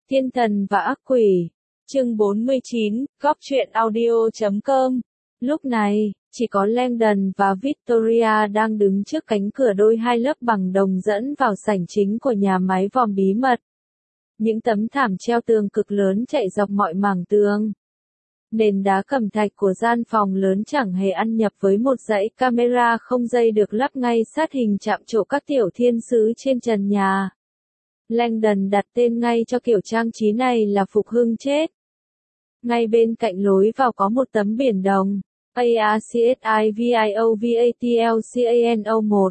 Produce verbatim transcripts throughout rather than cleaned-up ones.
Thiên thần và ác quỷ. Chương bốn mươi chín, góc truyện audio chấm com. Lúc này, chỉ có Langdon và Victoria đang đứng trước cánh cửa đôi hai lớp bằng đồng dẫn vào sảnh chính của nhà máy vòm bí mật. Những tấm thảm treo tường cực lớn chạy dọc mọi mảng tường. Nền đá cẩm thạch của gian phòng lớn chẳng hề ăn nhập với một dãy camera không dây được lắp ngay sát hình chạm trổ các tiểu thiên sứ trên trần nhà. Langdon đặt tên ngay cho kiểu trang trí này là Phục Hưng chết. Ngay bên cạnh lối vào có một tấm biển đồng, A R C S I V I O V A T L C A N O một.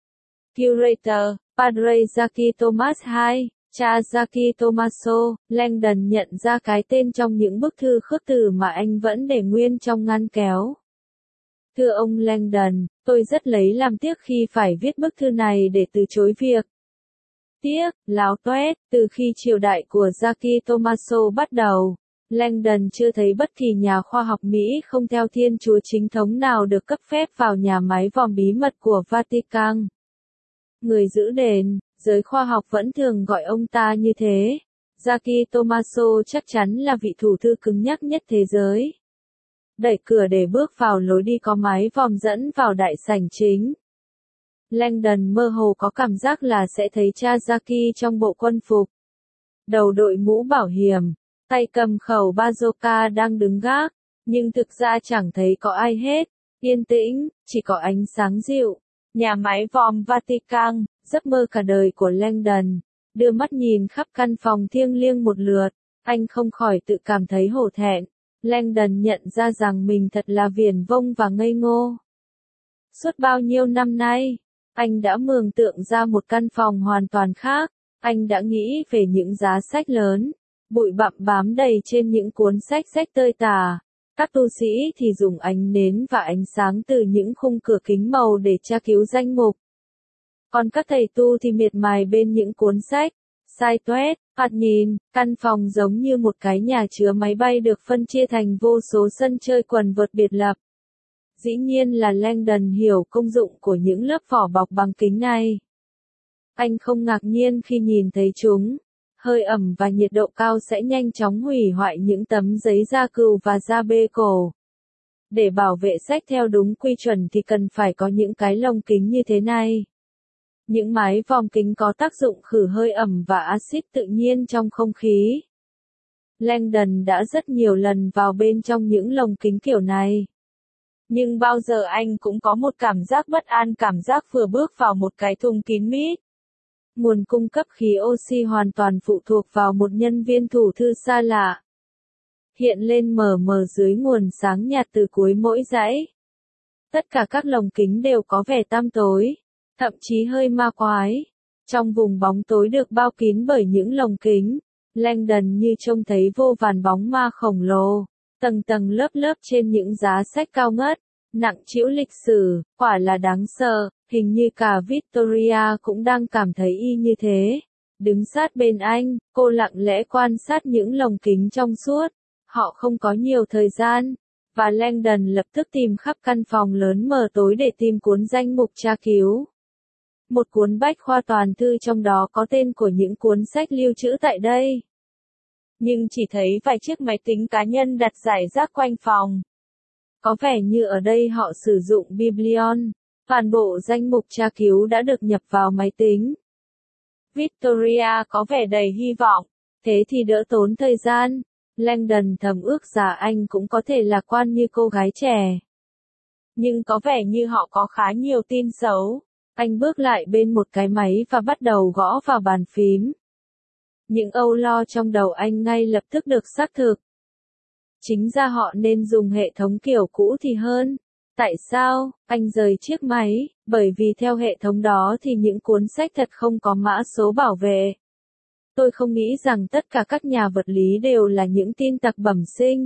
Curator, Padre Jackie Thomas the second, cha Jackie Tommaso. Langdon nhận ra cái tên trong những bức thư khước từ mà anh vẫn để nguyên trong ngăn kéo. Thưa ông Langdon, tôi rất lấy làm tiếc khi phải viết bức thư này để từ chối việc. Tiếc, láo toét, từ khi triều đại của Jackie Tommaso bắt đầu, Langdon chưa thấy bất kỳ nhà khoa học Mỹ không theo Thiên Chúa chính thống nào được cấp phép vào nhà máy vòm bí mật của Vatican. Người giữ đền, giới khoa học vẫn thường gọi ông ta như thế. Jackie Tommaso chắc chắn là vị thủ thư cứng nhắc nhất thế giới. Đẩy cửa để bước vào lối đi có mái vòm dẫn vào đại sảnh chính. Langdon mơ hồ có cảm giác là sẽ thấy cha Jackie trong bộ quân phục. Đầu đội mũ bảo hiểm, tay cầm khẩu bazooka đang đứng gác, nhưng thực ra chẳng thấy có ai hết. Yên tĩnh, chỉ có ánh sáng dịu. Nhà máy vòm Vatican, giấc mơ cả đời của Langdon. Đưa mắt nhìn khắp căn phòng thiêng liêng một lượt, anh không khỏi tự cảm thấy hổ thẹn. Langdon nhận ra rằng mình thật là viển vông và ngây ngô. Suốt bao nhiêu năm nay, anh đã mường tượng ra một căn phòng hoàn toàn khác. Anh đã nghĩ về những giá sách lớn, bụi bặm bám đầy trên những cuốn sách rách tơi tả. Các tu sĩ thì dùng ánh nến và ánh sáng từ những khung cửa kính màu để tra cứu danh mục. Còn các thầy tu thì miệt mài bên những cuốn sách. Sai toét, thoạt nhìn, căn phòng giống như một cái nhà chứa máy bay được phân chia thành vô số sân chơi quần vợt biệt lập. Dĩ nhiên là Langdon hiểu công dụng của những lớp vỏ bọc bằng kính này. Anh không ngạc nhiên khi nhìn thấy chúng. Hơi ẩm và nhiệt độ cao sẽ nhanh chóng hủy hoại những tấm giấy da cừu và da bê cổ. Để bảo vệ sách theo đúng quy chuẩn thì cần phải có những cái lồng kính như thế này. Những mái vòm kính có tác dụng khử hơi ẩm và axit tự nhiên trong không khí. Langdon đã rất nhiều lần vào bên trong những lồng kính kiểu này. Nhưng bao giờ anh cũng có một cảm giác bất an, cảm giác vừa bước vào một cái thùng kín mít. Nguồn cung cấp khí oxy hoàn toàn phụ thuộc vào một nhân viên thủ thư xa lạ. Hiện lên mờ mờ dưới nguồn sáng nhạt từ cuối mỗi dãy. Tất cả các lồng kính đều có vẻ tăm tối, thậm chí hơi ma quái. Trong vùng bóng tối được bao kín bởi những lồng kính, Langdon như trông thấy vô vàn bóng ma khổng lồ, tầng tầng lớp lớp trên những giá sách cao ngất, nặng trĩu lịch sử, quả là đáng sợ. Hình như cả Victoria cũng đang cảm thấy y như thế. Đứng sát bên anh, cô lặng lẽ quan sát những lồng kính trong suốt. Họ không có nhiều thời gian, và Langdon lập tức tìm khắp căn phòng lớn mờ tối để tìm cuốn danh mục tra cứu. Một cuốn bách khoa toàn thư trong đó có tên của những cuốn sách lưu trữ tại đây. Nhưng chỉ thấy vài chiếc máy tính cá nhân đặt rải rác quanh phòng. Có vẻ như ở đây họ sử dụng Biblion. Toàn bộ danh mục tra cứu đã được nhập vào máy tính. Victoria có vẻ đầy hy vọng, thế thì đỡ tốn thời gian. Langdon thầm ước rằng anh cũng có thể lạc quan như cô gái trẻ. Nhưng có vẻ như họ có khá nhiều tin xấu. Anh bước lại bên một cái máy và bắt đầu gõ vào bàn phím. Những âu lo trong đầu anh ngay lập tức được xác thực. Chính ra họ nên dùng hệ thống kiểu cũ thì hơn. Tại sao? Anh rời chiếc máy, bởi vì theo hệ thống đó thì những cuốn sách thật không có mã số bảo vệ. Tôi không nghĩ rằng tất cả các nhà vật lý đều là những tin tặc bẩm sinh.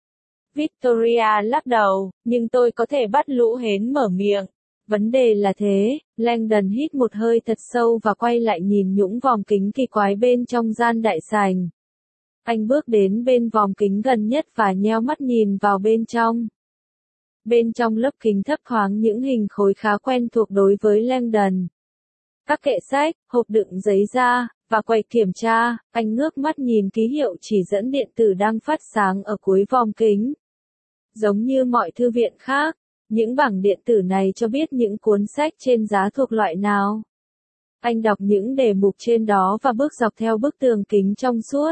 Victoria lắc đầu, nhưng tôi có thể bắt lũ hến mở miệng. Vấn đề là thế. Langdon hít một hơi thật sâu và quay lại nhìn những vòm kính kỳ quái bên trong gian đại sảnh. Anh bước đến bên vòm kính gần nhất và nheo mắt nhìn vào bên trong. Bên trong lớp kính thấp thoáng những hình khối khá quen thuộc đối với Langdon. các kệ sách, hộp đựng giấy da, và quầy kiểm tra. Anh ngước mắt nhìn ký hiệu chỉ dẫn điện tử đang phát sáng ở cuối vòm kính. Giống như mọi thư viện khác, những bảng điện tử này cho biết những cuốn sách trên giá thuộc loại nào. Anh đọc những đề mục trên đó và bước dọc theo bức tường kính trong suốt.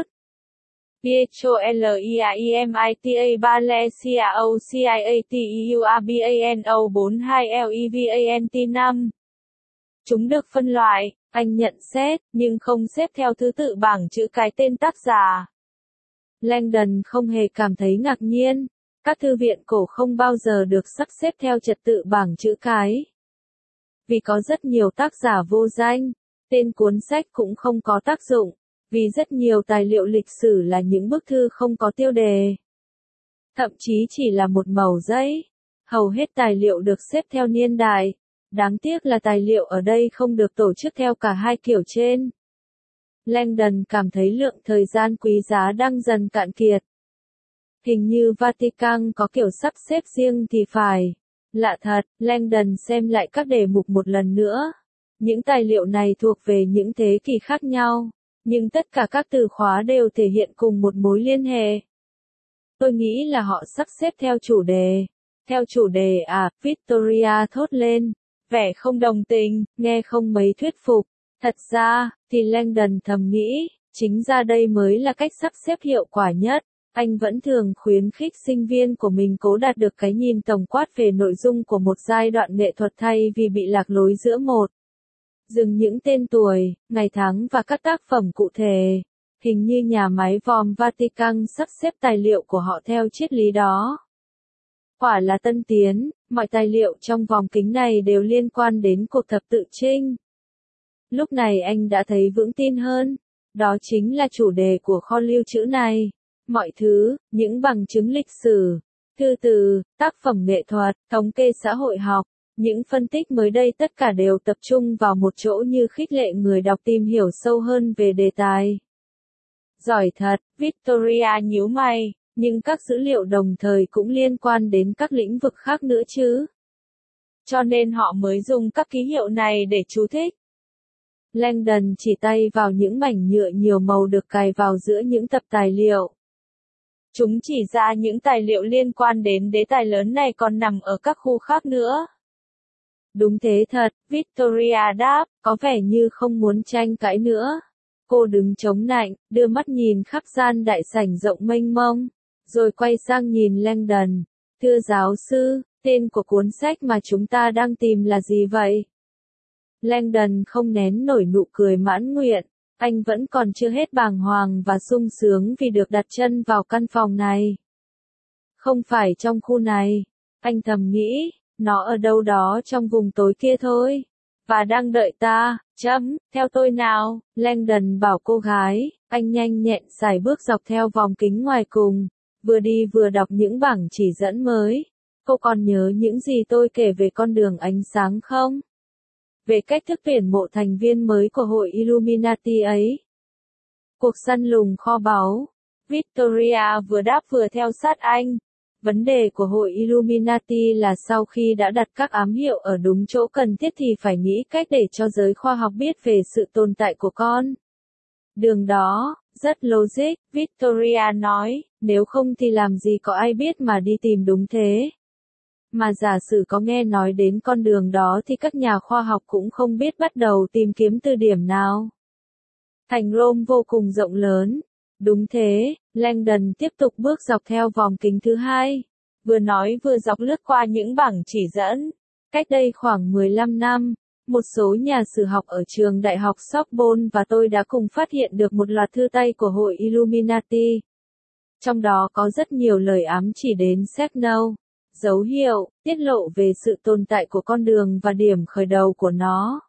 Pietro Liaimita Valencia O C I A T E U R B A N O bốn hai L E V A N T năm. Chúng được phân loại, anh nhận xét, nhưng không xếp theo thứ tự bảng chữ cái tên tác giả. Langdon không hề cảm thấy ngạc nhiên. Các thư viện cổ không bao giờ được sắp xếp theo trật tự bảng chữ cái. Vì có rất nhiều tác giả vô danh, tên cuốn sách cũng không có tác dụng, vì rất nhiều tài liệu lịch sử là những bức thư không có tiêu đề. Thậm chí chỉ là một mẩu giấy. Hầu hết tài liệu được xếp theo niên đại. Đáng tiếc là tài liệu ở đây không được tổ chức theo cả hai kiểu trên. Langdon cảm thấy lượng thời gian quý giá đang dần cạn kiệt. Hình như Vatican có kiểu sắp xếp riêng thì phải. Lạ thật, Langdon xem lại các đề mục một lần nữa. Những tài liệu này thuộc về những thế kỷ khác nhau, nhưng tất cả các từ khóa đều thể hiện cùng một mối liên hệ. Tôi nghĩ là họ sắp xếp theo chủ đề. Theo chủ đề à, Victoria thốt lên, vẻ không đồng tình, nghe không mấy thuyết phục. Thật ra, thì Langdon thầm nghĩ, chính ra đây mới là cách sắp xếp hiệu quả nhất. Anh vẫn thường khuyến khích sinh viên của mình cố đạt được cái nhìn tổng quát về nội dung của một giai đoạn nghệ thuật thay vì bị lạc lối giữa một. Dừng những tên tuổi, ngày tháng và các tác phẩm cụ thể. Hình như nhà máy vòm Vatican sắp xếp tài liệu của họ theo triết lý đó. Quả là tân tiến, mọi tài liệu trong vòm kính này đều liên quan đến cuộc thập tự chinh. Lúc này anh đã thấy vững tin hơn. Đó chính là chủ đề của kho lưu trữ này. Mọi thứ, những bằng chứng lịch sử, thư từ, tác phẩm nghệ thuật, thống kê xã hội học, những phân tích mới đây tất cả đều tập trung vào một chỗ như khích lệ người đọc tìm hiểu sâu hơn về đề tài. Giỏi thật, Victoria nhíu mày, nhưng các dữ liệu đồng thời cũng liên quan đến các lĩnh vực khác nữa chứ. Cho nên họ mới dùng các ký hiệu này để chú thích. Langdon chỉ tay vào những mảnh nhựa nhiều màu được cài vào giữa những tập tài liệu. Chúng chỉ ra những tài liệu liên quan đến đế tài lớn này còn nằm ở các khu khác nữa. Đúng thế thật, Victoria đáp, có vẻ như không muốn tranh cãi nữa. Cô đứng chống nạnh, đưa mắt nhìn khắp gian đại sảnh rộng mênh mông, rồi quay sang nhìn Langdon. Thưa giáo sư, tên của cuốn sách mà chúng ta đang tìm là gì vậy? Langdon không nén nổi nụ cười mãn nguyện. Anh vẫn còn chưa hết bàng hoàng và sung sướng vì được đặt chân vào căn phòng này. Không phải trong khu này. Anh thầm nghĩ, nó ở đâu đó trong vùng tối kia thôi. Và đang đợi ta, chấm, theo tôi nào. Langdon bảo cô gái, anh nhanh nhẹn sải bước dọc theo vòng kính ngoài cùng. Vừa đi vừa đọc những bảng chỉ dẫn mới. Cô còn nhớ những gì tôi kể về con đường ánh sáng không? Về cách thức tuyển mộ thành viên mới của hội Illuminati ấy. Cuộc săn lùng kho báu. Victoria vừa đáp vừa theo sát anh. Vấn đề của hội Illuminati là sau khi đã đặt các ám hiệu ở đúng chỗ cần thiết thì phải nghĩ cách để cho giới khoa học biết về sự tồn tại của con đường đó. Rất logic, Victoria nói, nếu không thì làm gì có ai biết mà đi tìm đúng thế. Mà giả sử có nghe nói đến con đường đó thì các nhà khoa học cũng không biết bắt đầu tìm kiếm từ điểm nào. Thành Rome vô cùng rộng lớn. Đúng thế, Langdon tiếp tục bước dọc theo vòng kính thứ hai. Vừa nói vừa dọc lướt qua những bảng chỉ dẫn. Cách đây khoảng mười lăm năm, một số nhà sử học ở trường đại học Sorbonne và tôi đã cùng phát hiện được một loạt thư tay của hội Illuminati. Trong đó có rất nhiều lời ám chỉ đến signal, dấu hiệu, tiết lộ về sự tồn tại của con đường và điểm khởi đầu của nó.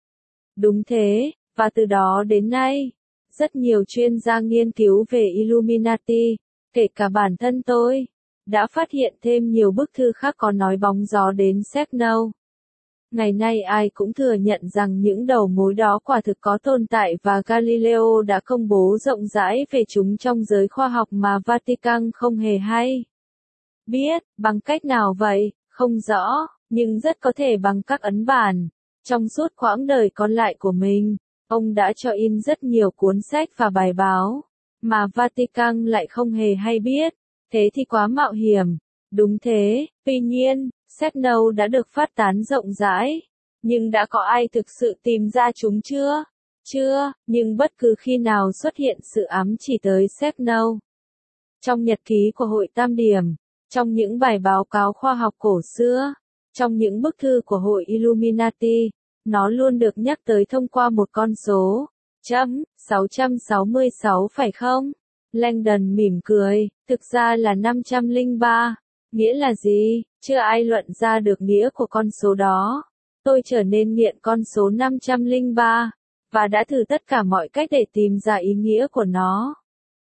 Đúng thế, và từ đó đến nay, rất nhiều chuyên gia nghiên cứu về Illuminati, kể cả bản thân tôi, đã phát hiện thêm nhiều bức thư khác có nói bóng gió đến signal. Ngày nay ai cũng thừa nhận rằng những đầu mối đó quả thực có tồn tại và Galileo đã công bố rộng rãi về chúng trong giới khoa học mà Vatican không hề hay. Biết, bằng cách nào vậy, không rõ, nhưng rất có thể bằng các ấn bản, Trong suốt quãng đời còn lại của mình, ông đã cho in rất nhiều cuốn sách và bài báo, mà Vatican lại không hề hay biết. Thế thì quá mạo hiểm. Đúng thế, tuy nhiên, sách nâu đã được phát tán rộng rãi. Nhưng đã có ai thực sự tìm ra chúng chưa? Chưa, nhưng bất cứ khi nào xuất hiện sự ám chỉ tới sách nâu. Trong nhật ký của Hội Tam Điểm, trong những bài báo cáo khoa học cổ xưa, trong những bức thư của Hội Illuminati, nó luôn được nhắc tới thông qua một con số, chấm, sáu trăm sáu mươi sáu phải không? Langdon mỉm cười, thực ra là năm trăm lẻ ba. Nghĩa là gì? Chưa ai luận ra được nghĩa của con số đó. Tôi trở nên nghiện con số năm trăm lẻ ba, và đã thử tất cả mọi cách để tìm ra ý nghĩa của nó.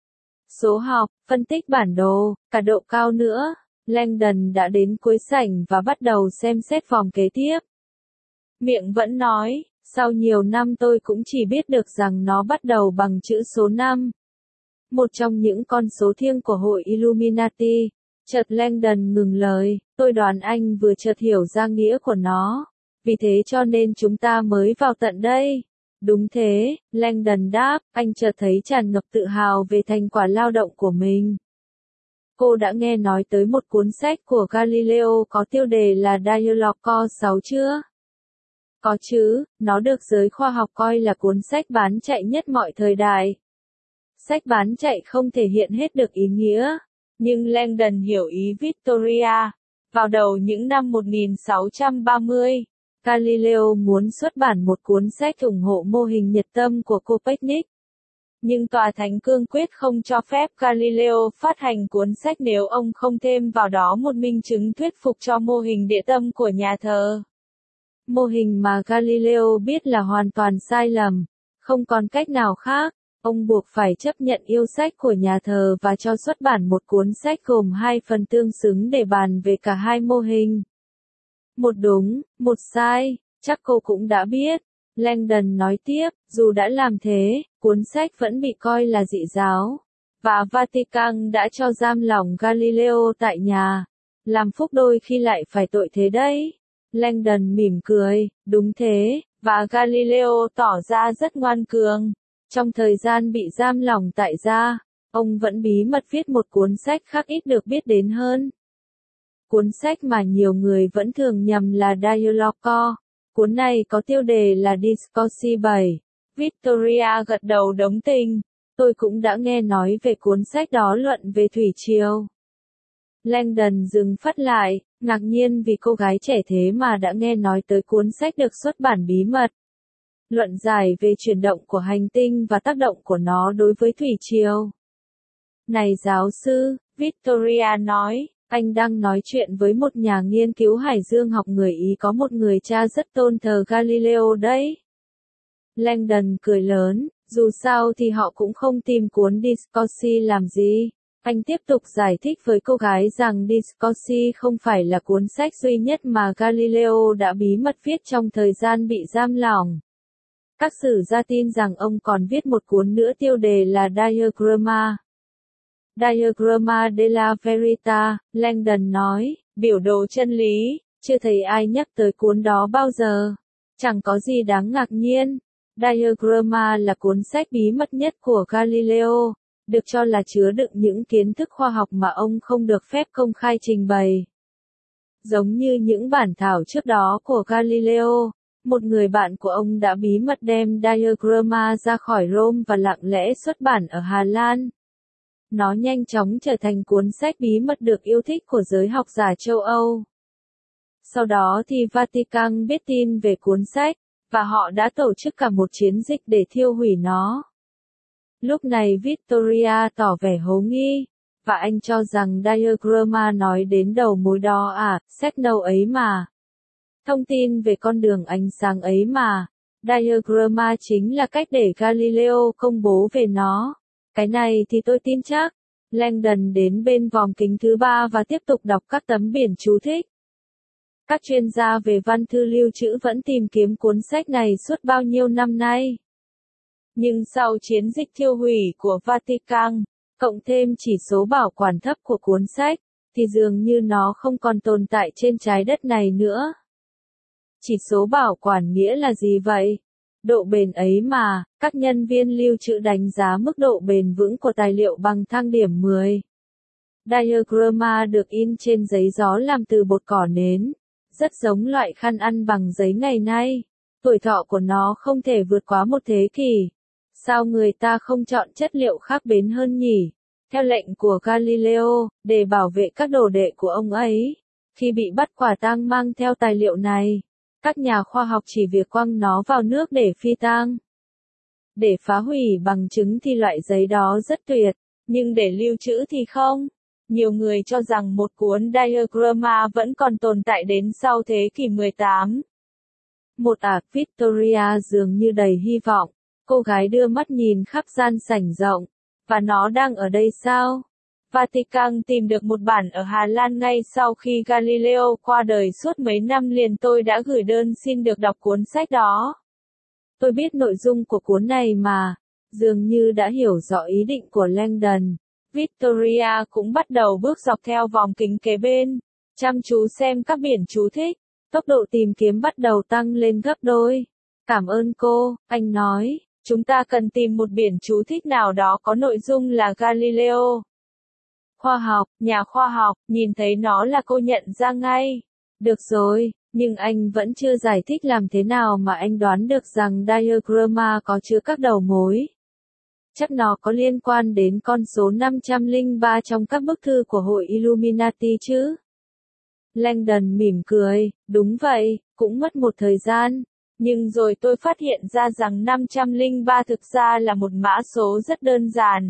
Số học, phân tích bản đồ, cả độ cao nữa. Langdon đã đến cuối sảnh và bắt đầu xem xét vòng kế tiếp. Miệng vẫn nói, sau nhiều năm tôi cũng chỉ biết được rằng nó bắt đầu bằng chữ số năm. Một trong những con số thiêng của Hội Illuminati. Chợt Langdon ngừng lời, tôi đoán anh vừa chợt hiểu ra nghĩa của nó. Vì thế cho nên chúng ta mới vào tận đây. Đúng thế, Langdon đáp, anh chợt thấy tràn ngập tự hào về thành quả lao động của mình. Cô đã nghe nói tới một cuốn sách của Galileo có tiêu đề là Dialogo sáu chưa? Có chứ, nó được giới khoa học coi là cuốn sách bán chạy nhất mọi thời đại. Sách bán chạy không thể hiện hết được ý nghĩa, nhưng Langdon hiểu ý Victoria. Vào đầu những năm một nghìn sáu trăm ba mươi, Galileo muốn xuất bản một cuốn sách ủng hộ mô hình nhiệt tâm của Copernic. Nhưng tòa thánh cương quyết không cho phép Galileo phát hành cuốn sách nếu ông không thêm vào đó một minh chứng thuyết phục cho mô hình địa tâm của nhà thờ. Mô hình mà Galileo biết là hoàn toàn sai lầm, không còn cách nào khác, ông buộc phải chấp nhận yêu sách của nhà thờ và cho xuất bản một cuốn sách gồm hai phần tương xứng để bàn về cả hai mô hình. Một đúng, một sai, chắc cô cũng đã biết. Langdon nói tiếp, dù đã làm thế, cuốn sách vẫn bị coi là dị giáo, và Vatican đã cho giam lỏng Galileo tại nhà. Làm phúc đôi khi lại phải tội thế đấy. Langdon mỉm cười, đúng thế, và Galileo tỏ ra rất ngoan cường. Trong thời gian bị giam lỏng tại gia, ông vẫn bí mật viết một cuốn sách khác ít được biết đến hơn. Cuốn sách mà nhiều người vẫn thường nhầm là Dialogo. Cuốn này có tiêu đề là Discorsi bảy. Victoria gật đầu đồng tình. Tôi cũng đã nghe nói về cuốn sách đó luận về thủy triều. Langdon dừng phát lại, ngạc nhiên vì cô gái trẻ thế mà đã nghe nói tới cuốn sách được xuất bản bí mật. Luận giải về chuyển động của hành tinh và tác động của nó đối với thủy triều. Này giáo sư, Victoria nói, anh đang nói chuyện với một nhà nghiên cứu hải dương học người Ý có một người cha rất tôn thờ Galileo đấy. Langdon cười lớn, dù sao thì họ cũng không tìm cuốn Discorsi làm gì. Anh tiếp tục giải thích với cô gái rằng Discorsi không phải là cuốn sách duy nhất mà Galileo đã bí mật viết trong thời gian bị giam lỏng. Các sử gia tin rằng ông còn viết một cuốn nữa tiêu đề là Diagramma. Diagramma della Verità, Langdon nói, biểu đồ chân lý, chưa thấy ai nhắc tới cuốn đó bao giờ. Chẳng có gì đáng ngạc nhiên. Diagramma là cuốn sách bí mật nhất của Galileo, được cho là chứa đựng những kiến thức khoa học mà ông không được phép công khai trình bày. Giống như những bản thảo trước đó của Galileo, một người bạn của ông đã bí mật đem Diagramma ra khỏi Rome và lặng lẽ xuất bản ở Hà Lan. Nó nhanh chóng trở thành cuốn sách bí mật được yêu thích của giới học giả châu Âu. Sau đó thì Vatican biết tin về cuốn sách, và họ đã tổ chức cả một chiến dịch để thiêu hủy nó. Lúc này Victoria tỏ vẻ hố nghi, và anh cho rằng Diagramma nói đến đầu mối đó à, sách nâu ấy mà. Thông tin về con đường ánh sáng ấy mà. Diagramma chính là cách để Galileo công bố về nó. Cái này thì tôi tin chắc. Langdon đến bên vòm kính thứ ba và tiếp tục đọc các tấm biển chú thích. Các chuyên gia về văn thư lưu trữ vẫn tìm kiếm cuốn sách này suốt bao nhiêu năm nay. Nhưng sau chiến dịch thiêu hủy của Vatican, cộng thêm chỉ số bảo quản thấp của cuốn sách, thì dường như nó không còn tồn tại trên trái đất này nữa. Chỉ số bảo quản nghĩa là gì vậy? Độ bền ấy mà, các nhân viên lưu trữ đánh giá mức độ bền vững của tài liệu bằng thang điểm mười. Diagramma được in trên giấy gió làm từ bột cỏ nến, rất giống loại khăn ăn bằng giấy ngày nay. Tuổi thọ của nó không thể vượt quá một thế kỷ. Sao người ta không chọn chất liệu khác bền hơn nhỉ? Theo lệnh của Galileo, để bảo vệ các đồ đệ của ông ấy, khi bị bắt quả tang mang theo tài liệu này, các nhà khoa học chỉ việc quăng nó vào nước để phi tang. Để phá hủy bằng chứng thì loại giấy đó rất tuyệt, nhưng để lưu trữ thì không. Nhiều người cho rằng một cuốn Diagramma vẫn còn tồn tại đến sau thế kỷ mười tám. Một ả Victoria dường như đầy hy vọng, cô gái đưa mắt nhìn khắp gian sảnh rộng. Và nó đang ở đây sao? Vatican tìm được một bản ở Hà Lan ngay sau khi Galileo qua đời suốt mấy năm liền tôi đã gửi đơn xin được đọc cuốn sách đó. Tôi biết nội dung của cuốn này mà, dường như đã hiểu rõ ý định của Langdon. Victoria cũng bắt đầu bước dọc theo vòng kính kế bên, chăm chú xem các biển chú thích. Tốc độ tìm kiếm bắt đầu tăng lên gấp đôi. Cảm ơn cô, anh nói. Chúng ta cần tìm một biển chú thích nào đó có nội dung là Galileo. Khoa học, nhà khoa học, nhìn thấy nó là cô nhận ra ngay. Được rồi, nhưng anh vẫn chưa giải thích làm thế nào mà anh đoán được rằng Diagramma có chứa các đầu mối. Chắc nó có liên quan đến con số năm trăm lẻ ba trong các bức thư của hội Illuminati chứ? Langdon mỉm cười, đúng vậy, cũng mất một thời gian. Nhưng rồi tôi phát hiện ra rằng năm trăm lẻ ba thực ra là một mã số rất đơn giản.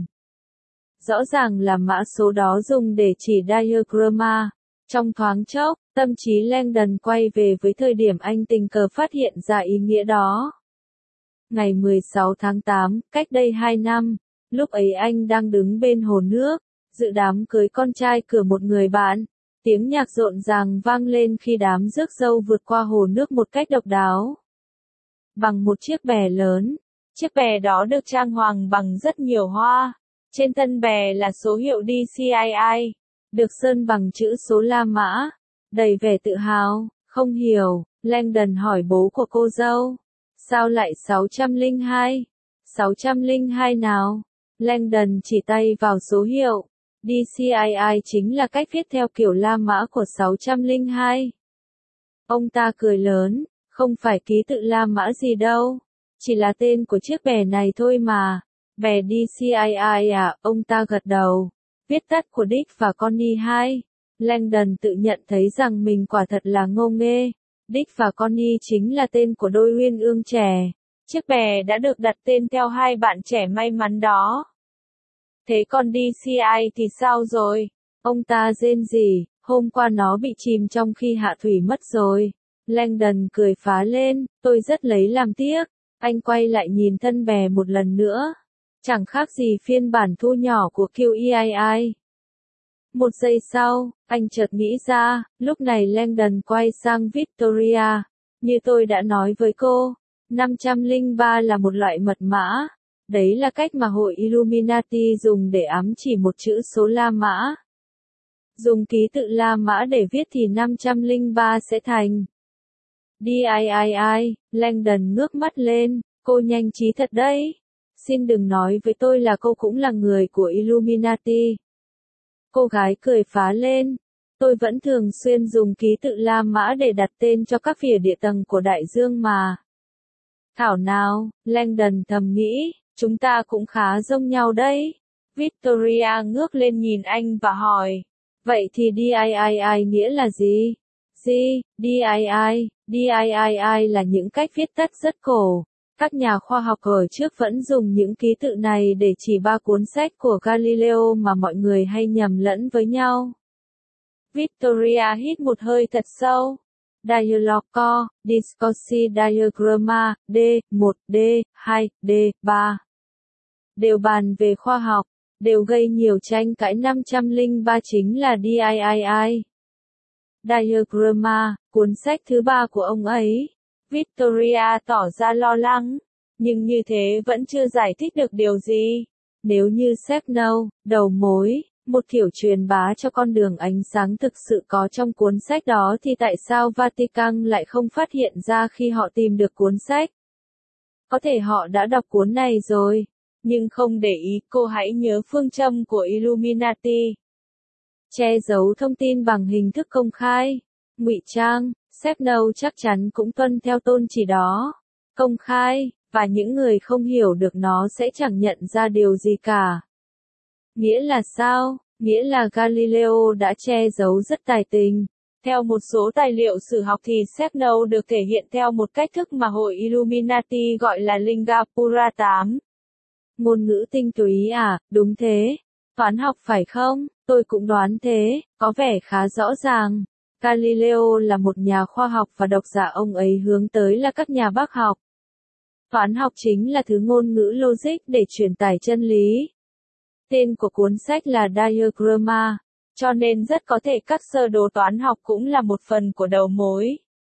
Rõ ràng là mã số đó dùng để chỉ Diagramma. Trong thoáng chốc, tâm trí Langdon quay về với thời điểm anh tình cờ phát hiện ra ý nghĩa đó. Ngày mười sáu tháng tám, cách đây hai năm, lúc ấy anh đang đứng bên hồ nước, dự đám cưới con trai của một người bạn. Tiếng nhạc rộn ràng vang lên khi đám rước dâu vượt qua hồ nước một cách độc đáo. Bằng một chiếc bè lớn. Chiếc bè đó được trang hoàng bằng rất nhiều hoa. Trên thân bè là số hiệu D C I I, được sơn bằng chữ số La Mã. Đầy vẻ tự hào, không hiểu, Langdon hỏi bố của cô dâu. Sao lại sáu trăm lẻ hai? sáu trăm lẻ hai nào? Langdon chỉ tay vào số hiệu. D C I I chính là cách viết theo kiểu La Mã của sáu trăm lẻ hai. Ông ta cười lớn, không phải ký tự La Mã gì đâu, chỉ là tên của chiếc bè này thôi mà. Bè D C I I à, ông ta gật đầu. Viết tắt của Dick và Connie hai. Langdon tự nhận thấy rằng mình quả thật là ngô nghê. Dick và Connie chính là tên của đôi uyên ương trẻ. Chiếc bè đã được đặt tên theo hai bạn trẻ may mắn đó. Thế còn D C I thì sao rồi? Ông ta rên rỉ, hôm qua nó bị chìm trong khi hạ thủy mất rồi. Langdon cười phá lên, tôi rất lấy làm tiếc. Anh quay lại nhìn thân bè một lần nữa. Chẳng khác gì phiên bản thu nhỏ của Q E I I. Một giây sau, anh chợt nghĩ ra, lúc này Langdon quay sang Victoria. Như tôi đã nói với cô, năm trăm lẻ ba là một loại mật mã. Đấy là cách mà hội Illuminati dùng để ám chỉ một chữ số La Mã. Dùng ký tự La Mã để viết thì năm trăm lẻ ba sẽ thành D I I I. Langdon ngước mắt lên, cô nhanh trí thật đấy. Xin đừng nói với tôi là cô cũng là người của Illuminati. Cô gái cười phá lên. Tôi vẫn thường xuyên dùng ký tự La Mã để đặt tên cho các phía địa tầng của đại dương mà. Thảo nào, Langdon thầm nghĩ, chúng ta cũng khá giống nhau đấy. Victoria ngước lên nhìn anh và hỏi. Vậy thì D I I I nghĩa là gì? Gì, D I I, D I I I là những cách viết tắt rất cổ. Các nhà khoa học ở trước vẫn dùng những ký tự này để chỉ ba cuốn sách của Galileo mà mọi người hay nhầm lẫn với nhau. Victoria hít một hơi thật sâu. Dialogue, Discorsi Diagramma, D một, D hai, D ba. Đều bàn về khoa học, đều gây nhiều tranh cãi. Năm trăm lẻ ba chính là D I I I. Diagramma, cuốn sách thứ ba của ông ấy. Victoria tỏ ra lo lắng, nhưng như thế vẫn chưa giải thích được điều gì. Nếu như signal, đầu mối, một kiểu truyền bá cho con đường ánh sáng thực sự có trong cuốn sách đó thì tại sao Vatican lại không phát hiện ra khi họ tìm được cuốn sách? Có thể họ đã đọc cuốn này rồi, nhưng không để ý. Cô hãy nhớ phương châm của Illuminati. Che giấu thông tin bằng hình thức công khai, ngụy trang, Snow chắc chắn cũng tuân theo tôn chỉ đó. Công khai, và những người không hiểu được nó sẽ chẳng nhận ra điều gì cả. Nghĩa là sao? Nghĩa là Galileo đã che giấu rất tài tình. Theo một số tài liệu sử học thì Snow được thể hiện theo một cách thức mà hội Illuminati gọi là Lingapura tám. Ngôn ngữ tinh túy à, đúng thế. Toán học phải không? Tôi cũng đoán thế, có vẻ khá rõ ràng. Galileo là một nhà khoa học và độc giả ông ấy hướng tới là các nhà bác học. Toán học chính là thứ ngôn ngữ logic để truyền tải chân lý. Tên của cuốn sách là Diagramma, cho nên rất có thể các sơ đồ toán học cũng là một phần của đầu mối.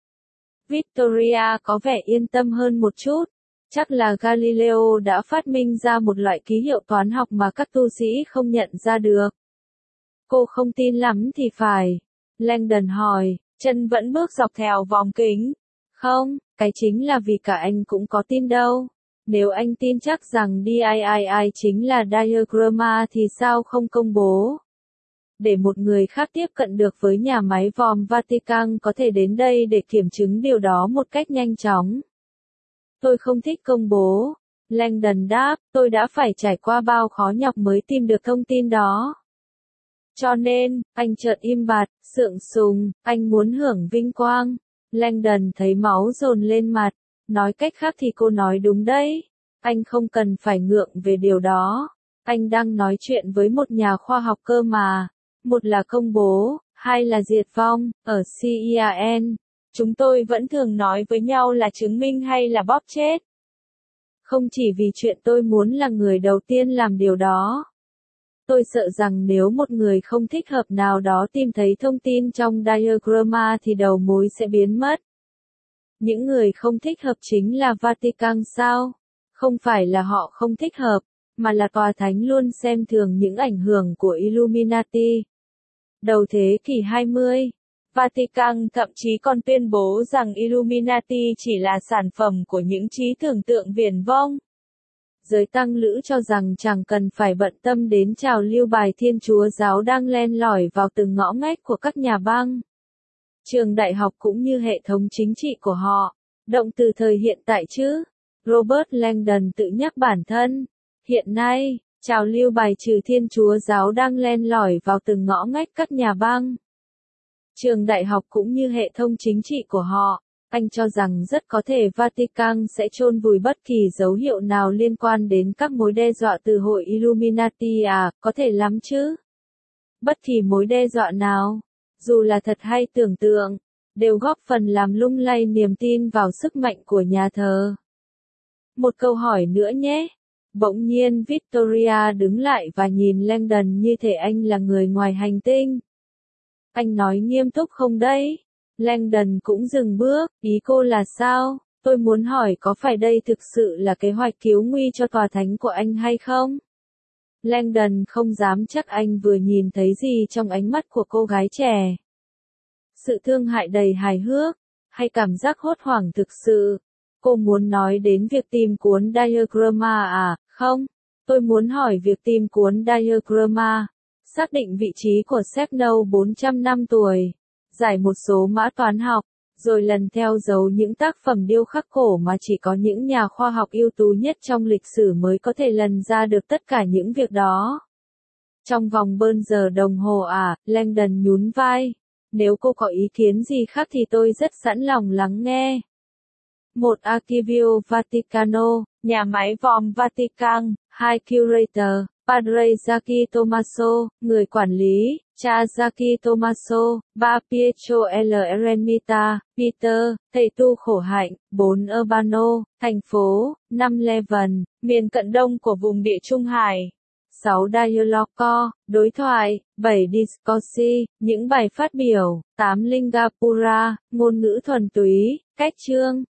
Victoria có vẻ yên tâm hơn một chút. Chắc là Galileo đã phát minh ra một loại ký hiệu toán học mà các tu sĩ không nhận ra được. Cô không tin lắm thì phải. Langdon hỏi, chân vẫn bước dọc theo vòng kính. Không, cái chính là vì cả anh cũng có tin đâu. Nếu anh tin chắc rằng đê i i i chính là Diagramma thì sao không công bố? Để một người khác tiếp cận được với nhà máy vòm Vatican có thể đến đây để kiểm chứng điều đó một cách nhanh chóng. Tôi không thích công bố. Langdon đáp, tôi đã phải trải qua bao khó nhọc mới tìm được thông tin đó. Cho nên, anh chợt im bặt, sượng sùng, anh muốn hưởng vinh quang. Langdon thấy máu dồn lên mặt. Nói cách khác thì cô nói đúng đấy. Anh không cần phải ngượng về điều đó. Anh đang nói chuyện với một nhà khoa học cơ mà. Một là công bố, hai là diệt vong. Ở xê e rờ en, chúng tôi vẫn thường nói với nhau là chứng minh hay là bóp chết. Không chỉ vì chuyện tôi muốn là người đầu tiên làm điều đó. Tôi sợ rằng nếu một người không thích hợp nào đó tìm thấy thông tin trong Diagramma thì đầu mối sẽ biến mất. Những người không thích hợp chính là Vatican sao? Không phải là họ không thích hợp, mà là tòa thánh luôn xem thường những ảnh hưởng của Illuminati. Đầu thế kỷ hai mươi, Vatican thậm chí còn tuyên bố rằng Illuminati chỉ là sản phẩm của những trí tưởng tượng viển vông. Giới tăng lữ cho rằng chẳng cần phải bận tâm đến trào lưu bài Thiên Chúa giáo đang len lỏi vào từng ngõ ngách của các nhà băng. Trường đại học cũng như hệ thống chính trị của họ. Động từ thời hiện tại chứ. Robert Langdon tự nhắc bản thân. Hiện nay, trào lưu bài trừ Thiên Chúa giáo đang len lỏi vào từng ngõ ngách các nhà băng. Trường đại học cũng như hệ thống chính trị của họ. Anh cho rằng rất có thể Vatican sẽ chôn vùi bất kỳ dấu hiệu nào liên quan đến các mối đe dọa từ hội Illuminati à, có thể lắm chứ. Bất kỳ mối đe dọa nào, dù là thật hay tưởng tượng, đều góp phần làm lung lay niềm tin vào sức mạnh của nhà thờ. Một câu hỏi nữa nhé. Bỗng nhiên Victoria đứng lại và nhìn Langdon như thể anh là người ngoài hành tinh. Anh nói nghiêm túc không đấy? Langdon cũng dừng bước, ý cô là sao? Tôi muốn hỏi có phải đây thực sự là kế hoạch cứu nguy cho tòa thánh của anh hay không? Langdon không dám chắc anh vừa nhìn thấy gì trong ánh mắt của cô gái trẻ. Sự thương hại đầy hài hước, hay cảm giác hốt hoảng thực sự? Cô muốn nói đến việc tìm cuốn Diagramma à? Không, tôi muốn hỏi việc tìm cuốn Diagramma. Xác định vị trí của Snow bốn trăm năm tuổi. Giải một số mã toán học, rồi lần theo dấu những tác phẩm điêu khắc cổ mà chỉ có những nhà khoa học ưu tú nhất trong lịch sử mới có thể lần ra được tất cả những việc đó. Trong vòng bơn giờ đồng hồ à, Langdon nhún vai. Nếu cô có ý kiến gì khác thì tôi rất sẵn lòng lắng nghe. một Archivio Vaticano, nhà máy vòm Vatican. hai Curator, Padre Jackie Tommaso, người quản lý, cha Jackie Tommaso. ba Pietro L. Eremita, Peter, thầy tu khổ hạnh. bốn Urbano, thành phố. năm Leven, miền cận đông của vùng Địa Trung Hải. sáu Dialogo, đối thoại. bảy Discorsi, những bài phát biểu. tám Lingapura, ngôn ngữ thuần túy, cách chương.